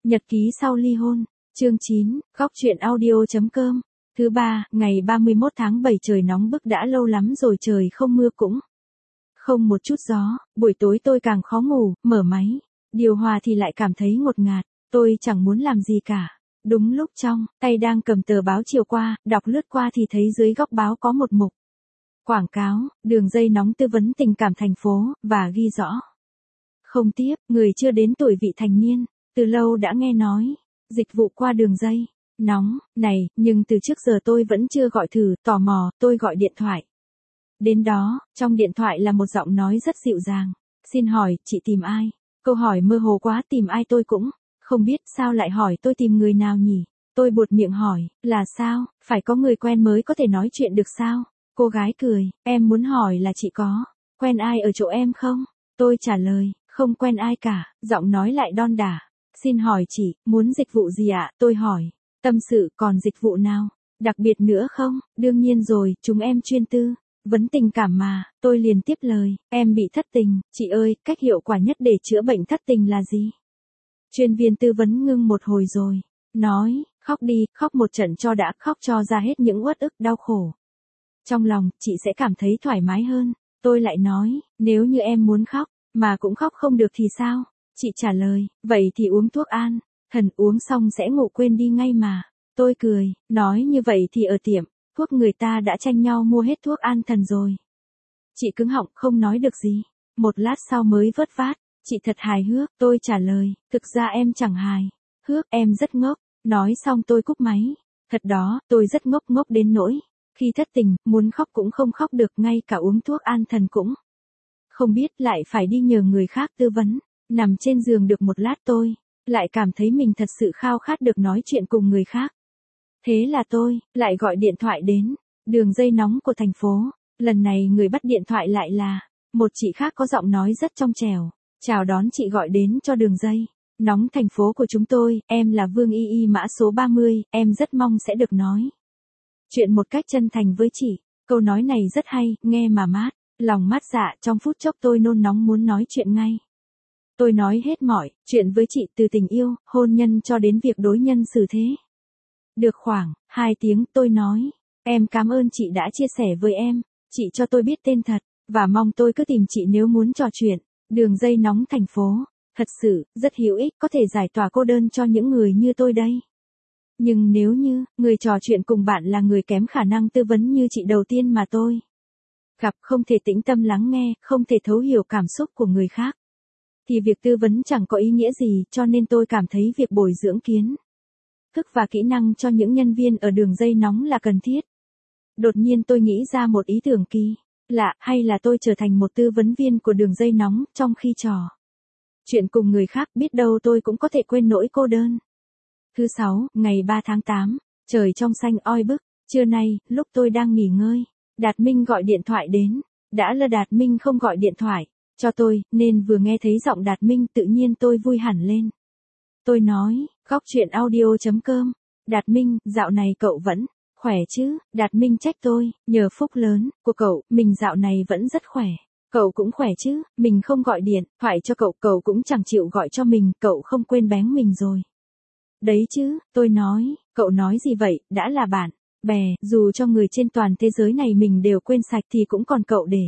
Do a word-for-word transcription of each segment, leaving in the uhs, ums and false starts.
Nhật ký sau ly hôn, chương chín, góc chuyện audio.com. Thứ ba, ngày ba mươi mốt tháng bảy trời nóng bức đã lâu lắm rồi trời không mưa cũng không một chút gió, buổi tối tôi càng khó ngủ, mở máy, điều hòa thì lại cảm thấy ngột ngạt, tôi chẳng muốn làm gì cả. Đúng lúc trong tay đang cầm tờ báo chiều qua, đọc lướt qua thì thấy dưới góc báo có một mục quảng cáo, đường dây nóng tư vấn tình cảm thành phố, và ghi rõ. Không tiếp, người chưa đến tuổi vị thành niên, từ lâu đã nghe nói, dịch vụ qua đường dây nóng này, nhưng từ trước giờ tôi vẫn chưa gọi thử, tò mò, tôi gọi điện thoại. Đến đó, trong điện thoại là một giọng nói rất dịu dàng. Xin hỏi, chị tìm ai? Câu hỏi mơ hồ quá, tìm ai tôi cũng không biết, sao lại hỏi tôi tìm người nào nhỉ? Tôi buột miệng hỏi, là sao, phải có người quen mới có thể nói chuyện được sao? Cô gái cười, em muốn hỏi là chị có quen ai ở chỗ em không? Tôi trả lời, không quen ai cả, giọng nói lại đon đả. Xin hỏi chị, muốn dịch vụ gì ạ? Tôi hỏi, tâm sự, còn dịch vụ nào đặc biệt nữa không? Đương nhiên rồi, chúng em chuyên tư vấn tình cảm mà. Tôi liền tiếp lời, em bị thất tình, chị ơi, cách hiệu quả nhất để chữa bệnh thất tình là gì? Chuyên viên tư vấn ngưng một hồi rồi nói, khóc đi, khóc một trận cho đã, khóc cho ra hết những uất ức đau khổ trong lòng, chị sẽ cảm thấy thoải mái hơn. Tôi lại nói, nếu như em muốn khóc mà cũng khóc không được thì sao? Chị trả lời, vậy thì uống thuốc an thần, uống xong sẽ ngủ quên đi ngay mà. Tôi cười, nói như vậy thì ở tiệm thuốc người ta đã tranh nhau mua hết thuốc an thần rồi. Chị cứng họng không nói được gì. Một lát sau mới vớt vát, chị thật hài hước. Tôi trả lời, thực ra em chẳng hài hước, em rất ngốc. Nói xong tôi cúp máy. Thật đó, tôi rất ngốc ngốc đến nỗi khi thất tình, muốn khóc cũng không khóc được, ngay cả uống thuốc an thần cũng không biết, lại phải đi nhờ người khác tư vấn. Nằm trên giường được một lát tôi lại cảm thấy mình thật sự khao khát được nói chuyện cùng người khác. Thế là tôi lại gọi điện thoại đến đường dây nóng của thành phố. Lần này người bắt điện thoại lại là một chị khác có giọng nói rất trong trẻo. Chào đón chị gọi đến cho đường dây nóng thành phố của chúng tôi, em là Vương Y Y mã số ba mươi, em rất mong sẽ được nói chuyện một cách chân thành với chị. Câu nói này rất hay, nghe mà mát lòng mát dạ, trong phút chốc tôi nôn nóng muốn nói chuyện ngay. Tôi nói hết mọi chuyện với chị, từ tình yêu, hôn nhân cho đến việc đối nhân xử thế. Được khoảng hai tiếng tôi nói, em cảm ơn chị đã chia sẻ với em, chị cho tôi biết tên thật, và mong tôi cứ tìm chị nếu muốn trò chuyện. Đường dây nóng thành phố, thật sự, rất hữu ích, có thể giải tỏa cô đơn cho những người như tôi đây. Nhưng nếu như, người trò chuyện cùng bạn là người kém khả năng tư vấn như chị đầu tiên mà tôi gặp, không thể tĩnh tâm lắng nghe, không thể thấu hiểu cảm xúc của người khác, thì việc tư vấn chẳng có ý nghĩa gì, cho nên tôi cảm thấy việc bồi dưỡng kiến thức và kỹ năng cho những nhân viên ở đường dây nóng là cần thiết. Đột nhiên tôi nghĩ ra một ý tưởng kỳ lạ, hay là tôi trở thành một tư vấn viên của đường dây nóng, trong khi trò chuyện cùng người khác, biết đâu tôi cũng có thể quên nỗi cô đơn. Thứ sáu, ngày ba tháng tám, trời trong xanh oi bức, trưa nay, lúc tôi đang nghỉ ngơi, Đạt Minh gọi điện thoại đến. Đã là Đạt Minh không gọi điện thoại cho tôi, nên vừa nghe thấy giọng Đạt Minh tự nhiên tôi vui hẳn lên. Tôi nói, góc chuyện audio.com, Đạt Minh, dạo này cậu vẫn khỏe chứ? Đạt Minh trách tôi, nhờ phúc lớn của cậu, mình dạo này vẫn rất khỏe. Cậu cũng khỏe chứ, mình không gọi điện thoại cho cậu, cậu cũng chẳng chịu gọi cho mình, cậu không quên bén mình rồi đấy chứ? Tôi nói, cậu nói gì vậy, đã là bạn bè, dù cho người trên toàn thế giới này mình đều quên sạch thì cũng còn cậu để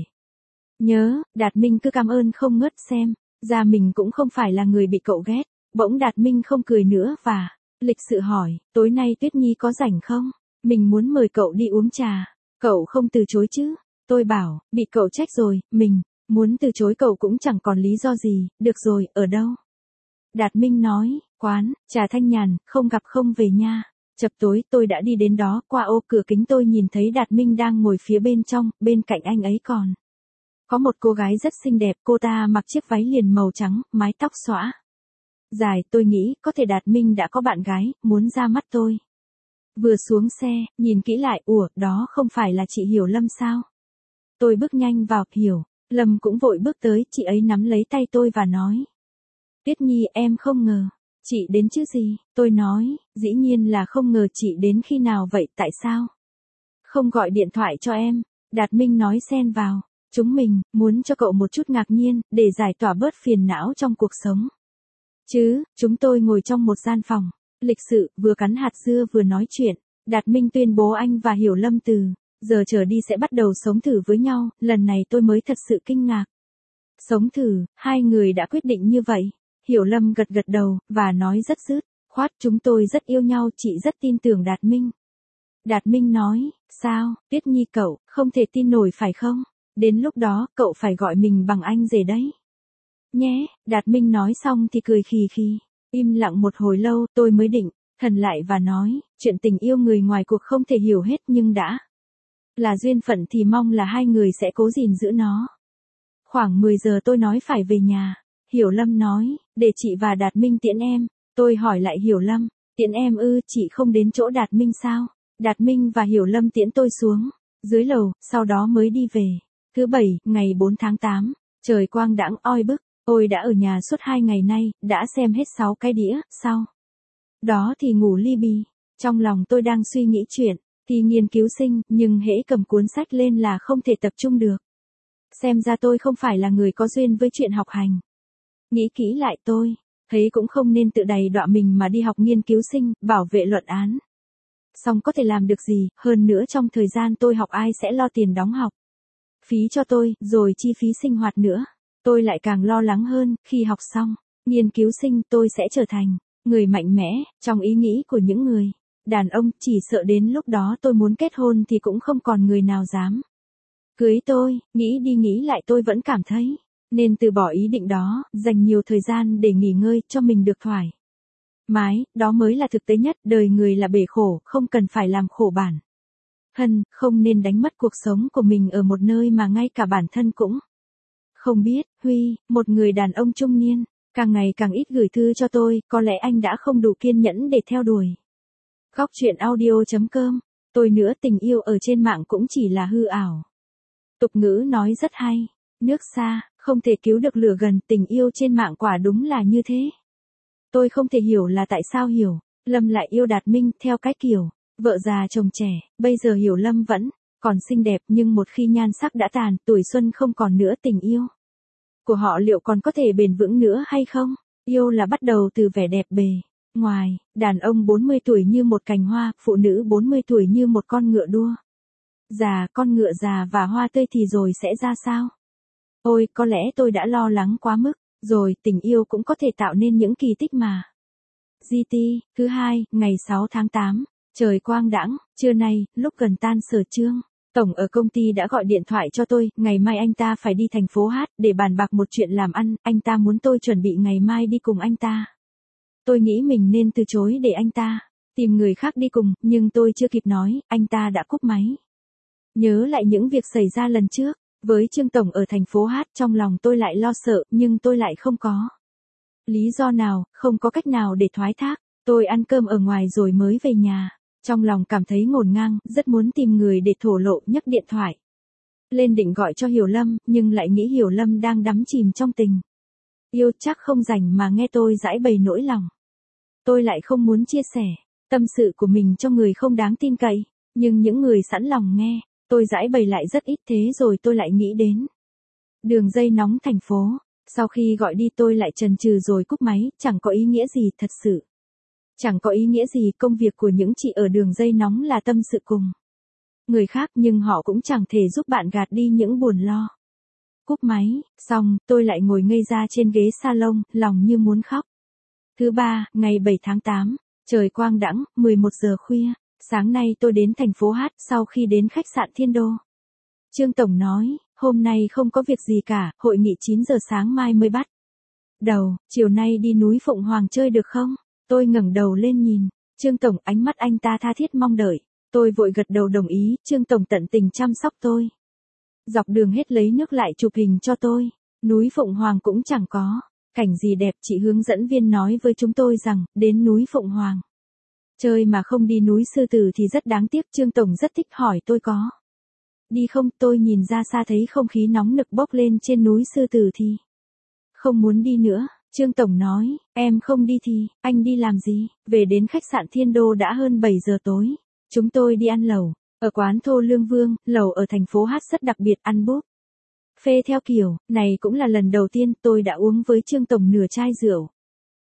nhớ. Đạt Minh cứ cảm ơn không ngớt, xem ra mình cũng không phải là người bị cậu ghét. Bỗng Đạt Minh không cười nữa và lịch sự hỏi, tối nay Tuyết Nhi có rảnh không? Mình muốn mời cậu đi uống trà. Cậu không từ chối chứ? Tôi bảo, bị cậu trách rồi, mình muốn từ chối cậu cũng chẳng còn lý do gì. Được rồi, ở đâu? Đạt Minh nói, quán trà Thanh Nhàn, không gặp không về nha. Chập tối tôi đã đi đến đó, qua ô cửa kính tôi nhìn thấy Đạt Minh đang ngồi phía bên trong, bên cạnh anh ấy còn có một cô gái rất xinh đẹp, cô ta mặc chiếc váy liền màu trắng, mái tóc xõa dài. Tôi nghĩ, có thể Đạt Minh đã có bạn gái, muốn ra mắt tôi. Vừa xuống xe, nhìn kỹ lại, ủa, đó không phải là chị Hiểu Lâm sao? Tôi bước nhanh vào, Hiểu Lâm cũng vội bước tới, chị ấy nắm lấy tay tôi và nói, Tuyết Nhi, em không ngờ chị đến chứ gì? Tôi nói, dĩ nhiên là không ngờ, chị đến khi nào vậy, tại sao không gọi điện thoại cho em? Đạt Minh nói xen vào, chúng mình muốn cho cậu một chút ngạc nhiên, để giải tỏa bớt phiền não trong cuộc sống. Chứ, chúng tôi ngồi trong một gian phòng. Lịch sự, vừa cắn hạt dưa vừa nói chuyện. Đạt Minh tuyên bố anh và Hiểu Lâm từ giờ trở đi sẽ bắt đầu sống thử với nhau, lần này tôi mới thật sự kinh ngạc. Sống thử, hai người đã quyết định như vậy. Hiểu Lâm gật gật đầu, và nói rất dứt khoát, chúng tôi rất yêu nhau, chị rất tin tưởng Đạt Minh. Đạt Minh nói, sao, Tuyết Nhi cậu, không thể tin nổi phải không? Đến lúc đó, cậu phải gọi mình bằng anh rể đấy. Nhé, Đạt Minh nói xong thì cười khì khì. Im lặng một hồi lâu, tôi mới định thần lại và nói, chuyện tình yêu người ngoài cuộc không thể hiểu hết nhưng đã là duyên phận thì mong là hai người sẽ cố gìn giữ nó. Khoảng mười giờ tôi nói phải về nhà. Hiểu Lâm nói, để chị và Đạt Minh tiễn em. Tôi hỏi lại Hiểu Lâm, tiễn em ư, chị không đến chỗ Đạt Minh sao? Đạt Minh và Hiểu Lâm tiễn tôi xuống dưới lầu, sau đó mới đi về. Thứ bảy, ngày bốn tháng tám, trời quang đãng oi bức. Tôi đã ở nhà suốt hai ngày nay, đã xem hết sáu cái đĩa, sau đó thì ngủ li bì. Trong lòng tôi đang suy nghĩ chuyện thì nghiên cứu sinh, nhưng hễ cầm cuốn sách lên là không thể tập trung được. Xem ra tôi không phải là người có duyên với chuyện học hành. Nghĩ kỹ lại tôi thấy cũng không nên tự đày đọa mình mà đi học nghiên cứu sinh, bảo vệ luận án. Xong có thể làm được gì, hơn nữa trong thời gian tôi học ai sẽ lo tiền đóng học phí cho tôi, rồi chi phí sinh hoạt nữa. Tôi lại càng lo lắng hơn, khi học xong nghiên cứu sinh tôi sẽ trở thành người mạnh mẽ, trong ý nghĩ của những người đàn ông, chỉ sợ đến lúc đó tôi muốn kết hôn thì cũng không còn người nào dám cưới tôi. Nghĩ đi nghĩ lại tôi vẫn cảm thấy nên từ bỏ ý định đó, dành nhiều thời gian để nghỉ ngơi cho mình được thoải mái, đó mới là thực tế nhất. Đời người là bể khổ, không cần phải làm khổ bản thân, không nên đánh mất cuộc sống của mình ở một nơi mà ngay cả bản thân cũng không biết. Huy, một người đàn ông trung niên, càng ngày càng ít gửi thư cho tôi, có lẽ anh đã không đủ kiên nhẫn để theo đuổi. Góc truyện audio chấm com. Tôi nữa, tình yêu ở trên mạng cũng chỉ là hư ảo. Tục ngữ nói rất hay, nước xa không thể cứu được lửa gần, tình yêu trên mạng quả đúng là như thế. Tôi không thể hiểu là tại sao Hiểu Lâm lại yêu Đạt Minh theo cái kiểu vợ già chồng trẻ. Bây giờ Hiểu Lâm vẫn còn xinh đẹp, nhưng một khi nhan sắc đã tàn, tuổi xuân không còn nữa, tình yêu của họ liệu còn có thể bền vững nữa hay không? Yêu là bắt đầu từ vẻ đẹp bề ngoài. Đàn ông bốn mươi tuổi như một cành hoa, phụ nữ bốn mươi tuổi như một con ngựa đua già. Con ngựa già và hoa tươi thì rồi sẽ ra sao? Ôi, có lẽ tôi đã lo lắng quá mức rồi. Tình yêu cũng có thể tạo nên những kỳ tích mà. giê tê, thứ hai, ngày sáu tháng tám, trời quang đãng. Trưa nay, lúc gần tan sở, Trương Tổng ở công ty đã gọi điện thoại cho tôi. Ngày mai anh ta phải đi thành phố Hát để bàn bạc một chuyện làm ăn. Anh ta muốn tôi chuẩn bị ngày mai đi cùng anh ta. Tôi nghĩ mình nên từ chối để anh ta tìm người khác đi cùng, nhưng tôi chưa kịp nói, anh ta đã cúp máy. Nhớ lại những việc xảy ra lần trước với Trương Tổng ở thành phố Hát, trong lòng tôi lại lo sợ, nhưng tôi lại không có lý do nào, không có cách nào để thoái thác. Tôi ăn cơm ở ngoài rồi mới về nhà. Trong lòng cảm thấy ngổn ngang, rất muốn tìm người để thổ lộ, nhấc điện thoại lên định gọi cho Hiểu Lâm, nhưng lại nghĩ Hiểu Lâm đang đắm chìm trong tình yêu, chắc không rảnh mà nghe tôi giãi bày nỗi lòng. Tôi lại không muốn chia sẻ tâm sự của mình cho người không đáng tin cậy, nhưng những người sẵn lòng nghe tôi giãi bày lại rất ít. Thế rồi tôi lại nghĩ đến đường dây nóng thành phố. Sau khi gọi đi tôi lại chần chừ rồi cúp máy. Chẳng có ý nghĩa gì, thật sự chẳng có ý nghĩa gì. Công việc của những chị ở đường dây nóng là tâm sự cùng người khác, nhưng họ cũng chẳng thể giúp bạn gạt đi những buồn lo. Cúp máy xong, tôi lại ngồi ngây ra trên ghế salon, lòng như muốn khóc. Thứ ba, ngày bảy tháng tám, trời quang đãng, mười một giờ khuya. Sáng nay tôi đến thành phố Hát. Sau khi đến khách sạn Thiên Đô, Trương Tổng nói, hôm nay không có việc gì cả, hội nghị chín giờ sáng mai mới bắt đầu. Chiều nay đi núi Phụng Hoàng chơi được không? Tôi ngẩng đầu lên nhìn Trương Tổng, ánh mắt anh ta tha thiết mong đợi. Tôi vội gật đầu đồng ý. Trương Tổng tận tình chăm sóc tôi, dọc đường hết lấy nước lại chụp hình cho tôi. Núi Phụng Hoàng cũng chẳng có cảnh gì đẹp. Chị hướng dẫn viên nói với chúng tôi rằng, đến núi Phụng Hoàng chơi mà không đi núi Sư Tử thì rất đáng tiếc. Trương Tổng rất thích hỏi tôi có đi không. Tôi nhìn ra xa thấy không khí nóng nực bốc lên trên núi Sư Tử thì không muốn đi nữa. Trương Tổng nói, em không đi thì, anh đi làm gì? Về đến khách sạn Thiên Đô đã hơn bảy giờ tối. Chúng tôi đi ăn lẩu ở quán Thô Lương Vương. Lẩu ở thành phố Hát rất đặc biệt, ăn búp phê theo kiểu này cũng là lần đầu tiên tôi đã uống với Trương Tổng nửa chai rượu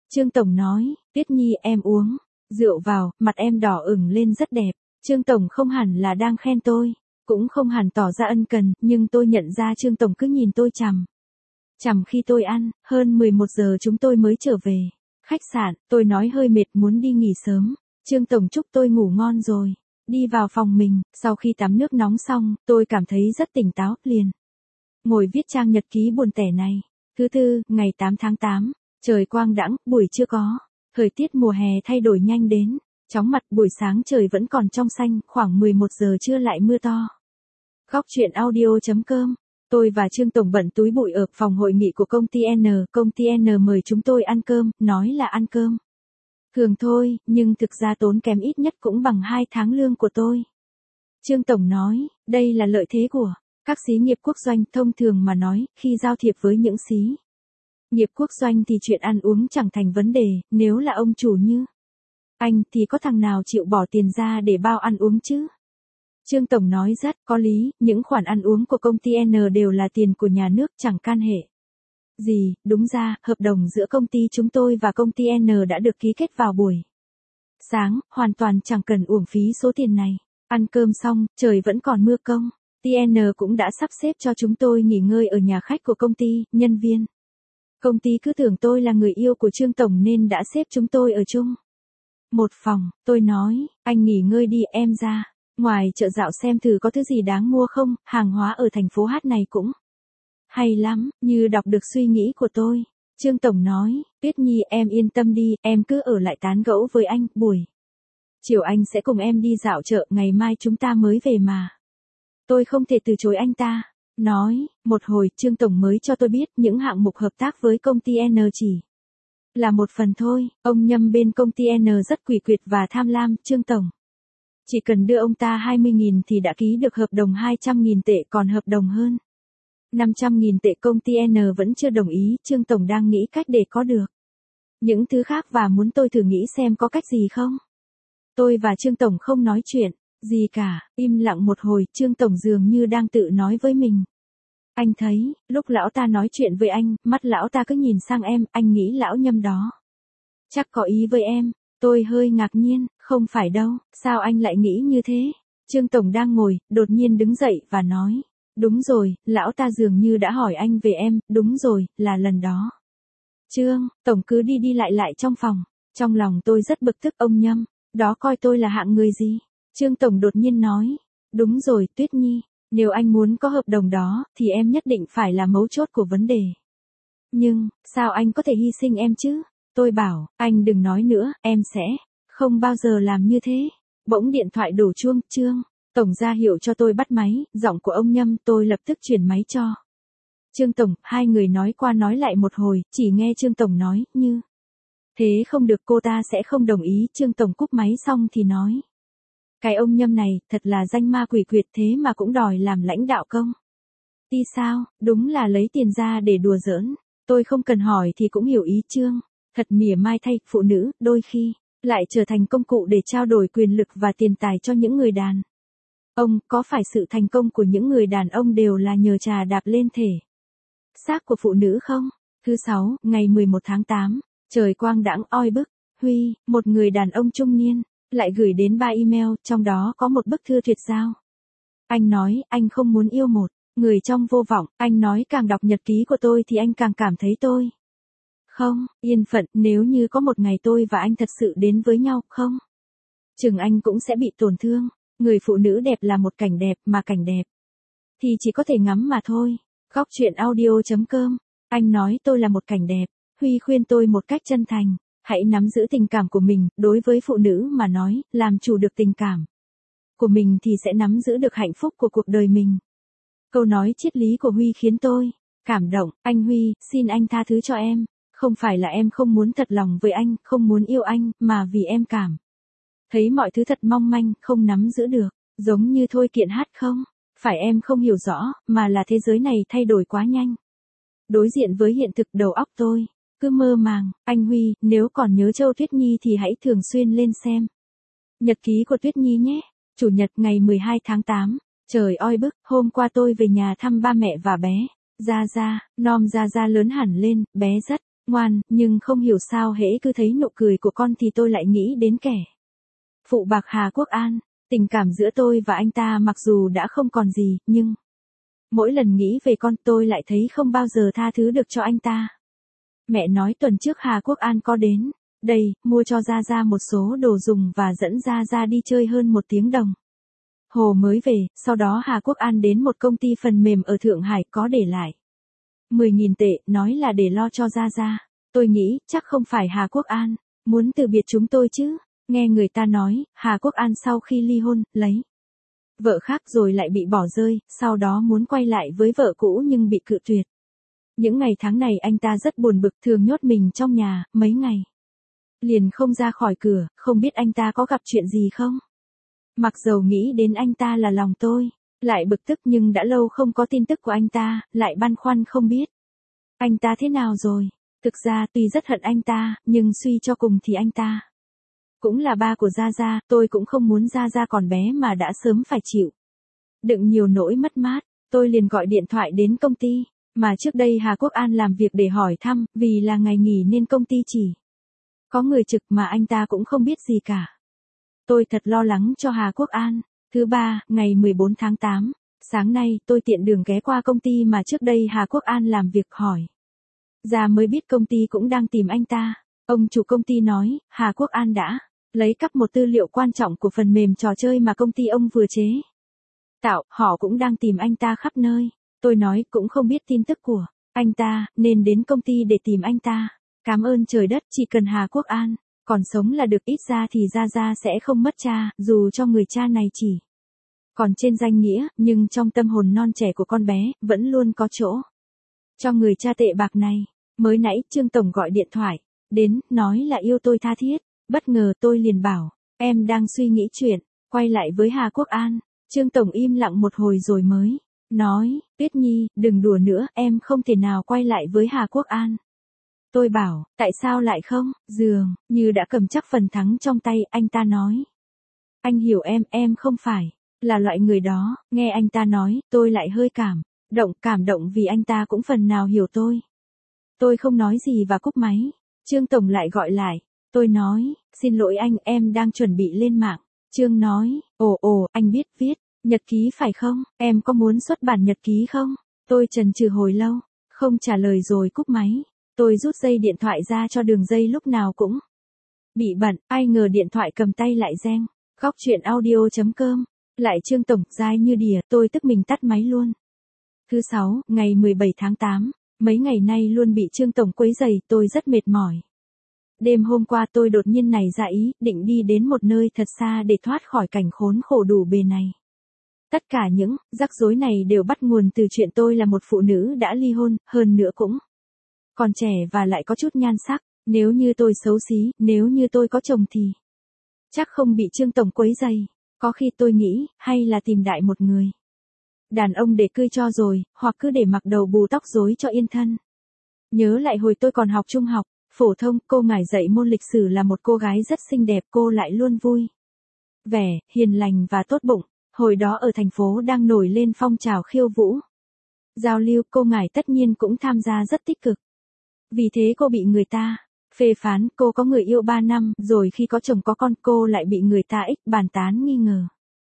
Trương Tổng nói, Tuyết Nhi em uống rượu vào, mặt em đỏ ửng lên rất đẹp. Trương Tổng không hẳn là đang khen tôi, cũng không hẳn tỏ ra ân cần, nhưng tôi nhận ra Trương Tổng cứ nhìn tôi chằm chằm khi tôi ăn. Hơn mười một giờ chúng tôi mới trở về khách sạn, tôi nói hơi mệt muốn đi nghỉ sớm. Trương Tổng chúc tôi ngủ ngon rồi đi vào phòng mình. Sau khi tắm nước nóng xong, tôi cảm thấy rất tỉnh táo, liền ngồi viết trang nhật ký buồn tẻ này. Thứ tư, ngày tám tháng tám, trời quang đãng, buổi trưa có thời tiết mùa hè thay đổi nhanh đến chóng mặt. Buổi sáng trời vẫn còn trong xanh, khoảng mười một giờ trưa lại mưa to. Góc truyện audio.com. Tôi và Trương Tổng bận túi bụi ở phòng hội nghị của công ty N. Công ty N mời chúng tôi ăn cơm, nói là ăn cơm thường thôi, nhưng thực ra tốn kém ít nhất cũng bằng hai tháng lương của tôi. Trương Tổng nói, đây là lợi thế của các xí nghiệp quốc doanh. Thông thường mà nói, khi giao thiệp với những xí nghiệp quốc doanh thì chuyện ăn uống chẳng thành vấn đề. Nếu là ông chủ như anh thì có thằng nào chịu bỏ tiền ra để bao ăn uống chứ? Trương Tổng nói rất có lý, những khoản ăn uống của công ty N đều là tiền của nhà nước, chẳng can hệ gì. Đúng ra, hợp đồng giữa công ty chúng tôi và công ty N đã được ký kết vào buổi sáng, hoàn toàn chẳng cần uổng phí số tiền này. Ăn cơm xong, trời vẫn còn mưa. Công ty N cũng đã sắp xếp cho chúng tôi nghỉ ngơi ở nhà khách của công ty. Nhân viên công ty cứ tưởng tôi là người yêu của Trương Tổng nên đã xếp chúng tôi ở chung một phòng. Tôi nói, anh nghỉ ngơi đi, em ra ngoài chợ dạo xem thử có thứ gì đáng mua không, hàng hóa ở thành phố Hát này cũng hay lắm. Như đọc được suy nghĩ của tôi, Trương Tổng nói, Tuyết Nhi em yên tâm đi, em cứ ở lại tán gẫu với anh, buổi chiều anh sẽ cùng em đi dạo chợ, ngày mai chúng ta mới về mà. Tôi không thể từ chối anh ta. Nói, một hồi, Trương Tổng mới cho tôi biết những hạng mục hợp tác với công ty N chỉ là một phần thôi. Ông Nhâm bên công ty N rất quỷ quyệt và tham lam. Trương Tổng chỉ cần đưa ông ta hai mươi nghìn thì đã ký được hợp đồng hai trăm nghìn tệ, còn hợp đồng hơn năm trăm nghìn tệ công ty N vẫn chưa đồng ý. Trương Tổng đang nghĩ cách để có được những thứ khác và muốn tôi thử nghĩ xem có cách gì không. Tôi và Trương Tổng không nói chuyện gì cả, im lặng một hồi. Trương Tổng dường như đang tự nói với mình. Anh thấy, lúc lão ta nói chuyện với anh, mắt lão ta cứ nhìn sang em, anh nghĩ lão Nhâm đó chắc có ý với em. Tôi hơi ngạc nhiên, không phải đâu, sao anh lại nghĩ như thế? Trương Tổng đang ngồi, đột nhiên đứng dậy và nói, đúng rồi, lão ta dường như đã hỏi anh về em. Đúng rồi, là lần đó. Trương Tổng cứ đi đi lại lại trong phòng. Trong lòng tôi rất bực tức, ông Nhâm đó coi tôi là hạng người gì? Trương Tổng đột nhiên nói, đúng rồi Tuyết Nhi, nếu anh muốn có hợp đồng đó, thì em nhất định phải là mấu chốt của vấn đề. Nhưng, sao anh có thể hy sinh em chứ? Tôi bảo, anh đừng nói nữa, em sẽ không bao giờ làm như thế. Bỗng điện thoại đổ chuông. Trương Tổng ra hiệu cho tôi bắt máy. Giọng của ông Nhâm. Tôi lập tức chuyển máy cho Trương Tổng. Hai người nói qua nói lại một hồi, chỉ nghe Trương Tổng nói, như thế không được, cô ta sẽ không đồng ý. Trương Tổng cúp máy xong thì nói, cái ông Nhâm này, thật là danh ma quỷ quyệt, thế mà cũng đòi làm lãnh đạo công ty sao? Đúng là lấy tiền ra để đùa giỡn. Tôi không cần hỏi thì cũng hiểu ý Trương. Thật mỉa mai thay, phụ nữ, đôi khi lại trở thành công cụ để trao đổi quyền lực và tiền tài cho những người đàn ông. Có phải sự thành công của những người đàn ông đều là nhờ trà đạp lên thể xác của phụ nữ không? Thứ sáu, ngày mười một tháng tám, trời quang đãng oi bức. Huy, một người đàn ông trung niên, lại gửi đến ba email, trong đó có một bức thư tuyệt giao. Anh nói, anh không muốn yêu một người trong vô vọng. Anh nói càng đọc nhật ký của tôi thì anh càng cảm thấy tôi không yên phận. Nếu như có một ngày tôi và anh thật sự đến với nhau, không chừng anh cũng sẽ bị tổn thương. Người phụ nữ đẹp là một cảnh đẹp, mà cảnh đẹp thì chỉ có thể ngắm mà thôi. Góc truyện audio.com. Anh nói tôi là một cảnh đẹp. Huy khuyên tôi một cách chân thành, hãy nắm giữ tình cảm của mình. Đối với phụ nữ mà nói, làm chủ được tình cảm của mình thì sẽ nắm giữ được hạnh phúc của cuộc đời mình. Câu nói triết lý của Huy khiến tôi cảm động. Anh Huy, xin anh tha thứ cho em. Không phải là em không muốn thật lòng với anh, không muốn yêu anh, mà vì em cảm thấy mọi thứ thật mong manh, không nắm giữ được. Giống như Thôi Kiện hát không? Phải em không hiểu rõ, mà là thế giới này thay đổi quá nhanh. Đối diện với hiện thực, đầu óc tôi cứ mơ màng. Anh Huy, nếu còn nhớ Châu Tuyết Nhi thì hãy thường xuyên lên xem nhật ký của Tuyết Nhi nhé. Chủ nhật ngày mười hai tháng tám, trời oi bức. Hôm qua tôi về nhà thăm ba mẹ và bé Gia Gia. Nom Gia Gia lớn hẳn lên, bé rất ngoan, nhưng không hiểu sao hễ cứ thấy nụ cười của con thì tôi lại nghĩ đến kẻ phụ bạc Hà Quốc An. Tình cảm giữa tôi và anh ta mặc dù đã không còn gì, nhưng mỗi lần nghĩ về con tôi lại thấy không bao giờ tha thứ được cho anh ta. Mẹ nói tuần trước Hà Quốc An có đến đây, mua cho Gia Gia một số đồ dùng và dẫn Gia Gia đi chơi hơn một tiếng đồng hồ mới về, sau đó Hà Quốc An đến một công ty phần mềm ở Thượng Hải có để lại mười nghìn tệ, nói là để lo cho Gia Gia. Tôi nghĩ, chắc không phải Hà Quốc An muốn từ biệt chúng tôi chứ. Nghe người ta nói, Hà Quốc An sau khi ly hôn, lấy vợ khác rồi lại bị bỏ rơi, sau đó muốn quay lại với vợ cũ nhưng bị cự tuyệt. Những ngày tháng này anh ta rất buồn bực, thường nhốt mình trong nhà, mấy ngày liền không ra khỏi cửa, không biết anh ta có gặp chuyện gì không? Mặc dầu nghĩ đến anh ta là lòng tôi lại bực tức, nhưng đã lâu không có tin tức của anh ta, lại băn khoăn không biết anh ta thế nào rồi. Thực ra tuy rất hận anh ta, nhưng suy cho cùng thì anh ta cũng là ba của Gia Gia, tôi cũng không muốn Gia Gia còn bé mà đã sớm phải chịu đựng nhiều nỗi mất mát. Tôi liền gọi điện thoại đến công ty mà trước đây Hà Quốc An làm việc để hỏi thăm, vì là ngày nghỉ nên công ty chỉ có người trực mà anh ta cũng không biết gì cả. Tôi thật lo lắng cho Hà Quốc An. Thứ ba, ngày mười bốn tháng tám, sáng nay tôi tiện đường ghé qua công ty mà trước đây Hà Quốc An làm việc, hỏi ra mới biết công ty cũng đang tìm anh ta. Ông chủ công ty nói, Hà Quốc An đã lấy cắp một tư liệu quan trọng của phần mềm trò chơi mà công ty ông vừa chế tạo, họ cũng đang tìm anh ta khắp nơi. Tôi nói cũng không biết tin tức của anh ta, nên đến công ty để tìm anh ta. Cảm ơn trời đất, chỉ cần Hà Quốc An còn sống là được, ít ra thì Gia Gia sẽ không mất cha, dù cho người cha này chỉ còn trên danh nghĩa, nhưng trong tâm hồn non trẻ của con bé, vẫn luôn có chỗ cho người cha tệ bạc này. Mới nãy Trương Tổng gọi điện thoại đến, nói là yêu tôi tha thiết. Bất ngờ tôi liền bảo, em đang suy nghĩ chuyện quay lại với Hà Quốc An. Trương Tổng im lặng một hồi rồi mới nói, Tuyết Nhi, đừng đùa nữa, em không thể nào quay lại với Hà Quốc An. Tôi bảo, tại sao lại không? Dường như đã cầm chắc phần thắng trong tay, anh ta nói, anh hiểu em, em không phải là loại người đó. Nghe anh ta nói, tôi lại hơi cảm động, cảm động vì anh ta cũng phần nào hiểu tôi. Tôi không nói gì và cúp máy. Trương Tổng lại gọi lại. Tôi nói, xin lỗi anh, em đang chuẩn bị lên mạng. Trương nói, ồ ồ, anh biết viết nhật ký phải không? Em có muốn xuất bản nhật ký không? Tôi chần chừ hồi lâu, không trả lời rồi cúp máy. Tôi rút dây điện thoại ra cho đường dây lúc nào cũng bị bận, ai ngờ điện thoại cầm tay lại reng. Góc chuyện audio chấm com. Lại Trương Tổng, dai như đỉa, tôi tức mình tắt máy luôn. Thứ sáu, ngày mười bảy tháng tám, mấy ngày nay luôn bị Trương Tổng quấy rầy, tôi rất mệt mỏi. Đêm hôm qua tôi đột nhiên nảy ra ý, định đi đến một nơi thật xa để thoát khỏi cảnh khốn khổ đủ bề này. Tất cả những rắc rối này đều bắt nguồn từ chuyện tôi là một phụ nữ đã ly hôn, hơn nữa cũng còn trẻ và lại có chút nhan sắc. Nếu như tôi xấu xí, nếu như tôi có chồng thì chắc không bị Trương Tổng quấy rầy. Có khi tôi nghĩ, hay là tìm đại một người đàn ông để cưới cho rồi, hoặc cứ để mặc đầu bù tóc rối cho yên thân. Nhớ lại hồi tôi còn học trung học phổ thông, cô ngải dạy môn lịch sử là một cô gái rất xinh đẹp, cô lại luôn vui vẻ, hiền lành và tốt bụng. Hồi đó ở thành phố đang nổi lên phong trào khiêu vũ giao lưu, cô ngải tất nhiên cũng tham gia rất tích cực. Vì thế cô bị người ta phê phán. Cô có người yêu ba năm, rồi khi có chồng có con, cô lại bị người ta ích bàn tán nghi ngờ.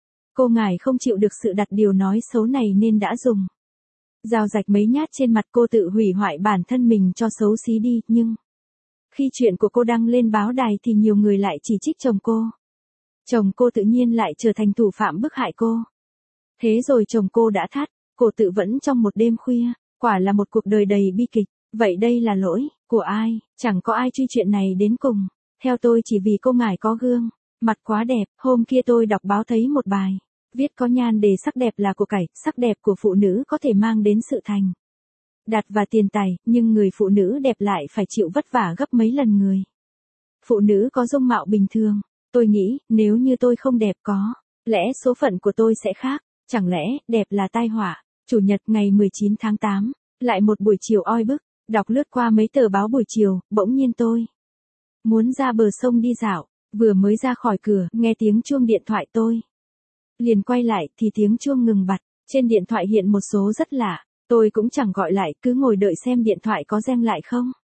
Cô ngải không chịu được sự đặt điều nói xấu này nên đã dùng dao rạch mấy nhát trên mặt cô, tự hủy hoại bản thân mình cho xấu xí đi. Nhưng khi chuyện của cô đăng lên báo đài thì nhiều người lại chỉ trích chồng cô. Chồng cô tự nhiên lại trở thành thủ phạm bức hại cô. Thế rồi chồng cô đã thắt cổ tự vẫn trong một đêm khuya. Quả là một cuộc đời đầy bi kịch. Vậy đây là lỗi của ai? Chẳng có ai truy chuyện này đến cùng. Theo tôi chỉ vì cô ngải có gương mặt quá đẹp. Hôm kia tôi đọc báo thấy một bài viết có nhan đề sắc đẹp là của cải, sắc đẹp của phụ nữ có thể mang đến sự thành đạt và tiền tài, nhưng người phụ nữ đẹp lại phải chịu vất vả gấp mấy lần người phụ nữ có dung mạo bình thường. Tôi nghĩ, nếu như tôi không đẹp có lẽ số phận của tôi sẽ khác. Chẳng lẽ đẹp là tai họa? Chủ nhật ngày mười chín tháng tám, lại một buổi chiều oi bức, đọc lướt qua mấy tờ báo buổi chiều, bỗng nhiên tôi muốn ra bờ sông đi dạo. Vừa mới ra khỏi cửa, nghe tiếng chuông điện thoại, tôi liền quay lại thì tiếng chuông ngừng bặt. Trên điện thoại hiện một số rất lạ. Tôi cũng chẳng gọi lại, cứ ngồi đợi xem điện thoại có reng lại không.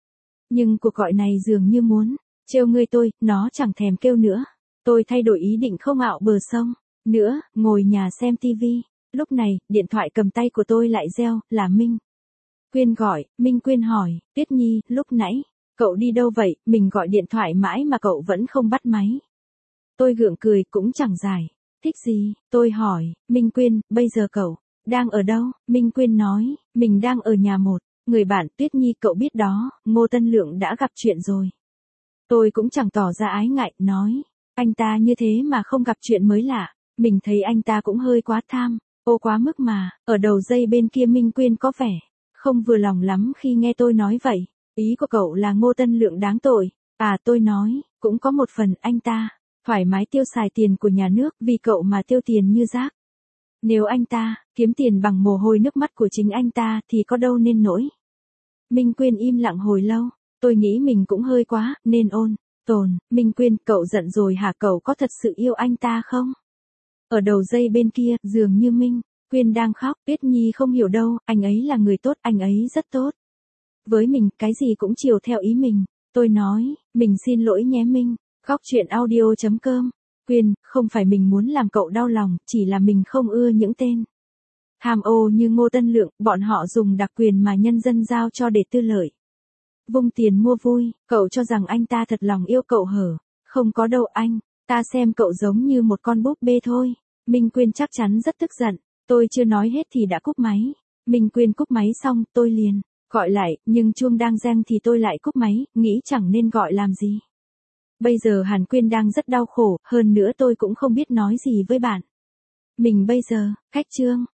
Nhưng cuộc gọi này dường như muốn trêu ngươi tôi, nó chẳng thèm kêu nữa. Tôi thay đổi ý định không ạo bờ sông nữa, ngồi nhà xem tivi. Lúc này, điện thoại cầm tay của tôi lại reo, là Minh Quyên gọi. Minh Quyên hỏi, Tuyết Nhi, lúc nãy, cậu đi đâu vậy? Mình gọi điện thoại mãi mà cậu vẫn không bắt máy. Tôi gượng cười, cũng chẳng giải thích gì. Tôi hỏi, Minh Quyên, bây giờ cậu đang ở đâu? Minh Quyên nói, mình đang ở nhà một người bạn. Tuyết Nhi, cậu biết đó, Ngô Tân Lượng đã gặp chuyện rồi. Tôi cũng chẳng tỏ ra ái ngại, nói, anh ta như thế mà không gặp chuyện mới lạ. Mình thấy anh ta cũng hơi quá tham ô quá mức mà. Ở đầu dây bên kia Minh Quyên có vẻ không vừa lòng lắm khi nghe tôi nói vậy. Ý của cậu là Ngô Tân Lượng đáng tội. À, tôi nói, cũng có một phần anh ta thoải mái tiêu xài tiền của nhà nước, vì cậu mà tiêu tiền như rác. Nếu anh ta kiếm tiền bằng mồ hôi nước mắt của chính anh ta thì có đâu nên nỗi. Minh Quyên im lặng hồi lâu. Tôi nghĩ mình cũng hơi quá nên ôn tồn. Minh Quyên, cậu giận rồi hả? Cậu có thật sự yêu anh ta không? Ở đầu dây bên kia, dường như Minh Quyên đang khóc. Tuyết Nhi không hiểu đâu, anh ấy là người tốt, anh ấy rất tốt với mình, cái gì cũng chiều theo ý mình. Tôi nói, mình xin lỗi nhé Minh. Góc chuyện audio chấm com. Quyên, không phải mình muốn làm cậu đau lòng, chỉ là mình không ưa những tên tham ô như Ngô Tân Lượng. Bọn họ dùng đặc quyền mà nhân dân giao cho để tư lợi, vung tiền mua vui. Cậu cho rằng anh ta thật lòng yêu cậu hở? Không có đâu anh ta xem cậu giống như một con búp bê thôi. Minh Quyên chắc chắn rất tức giận. Tôi chưa nói hết thì đã cúp máy. Minh Quyên cúp máy xong, tôi liền gọi lại, nhưng chuông đang reng thì tôi lại cúp máy, nghĩ chẳng nên gọi làm gì. Bây giờ Hàn Quyên đang rất đau khổ, hơn nữa tôi cũng không biết nói gì với bạn mình bây giờ. Khách trương.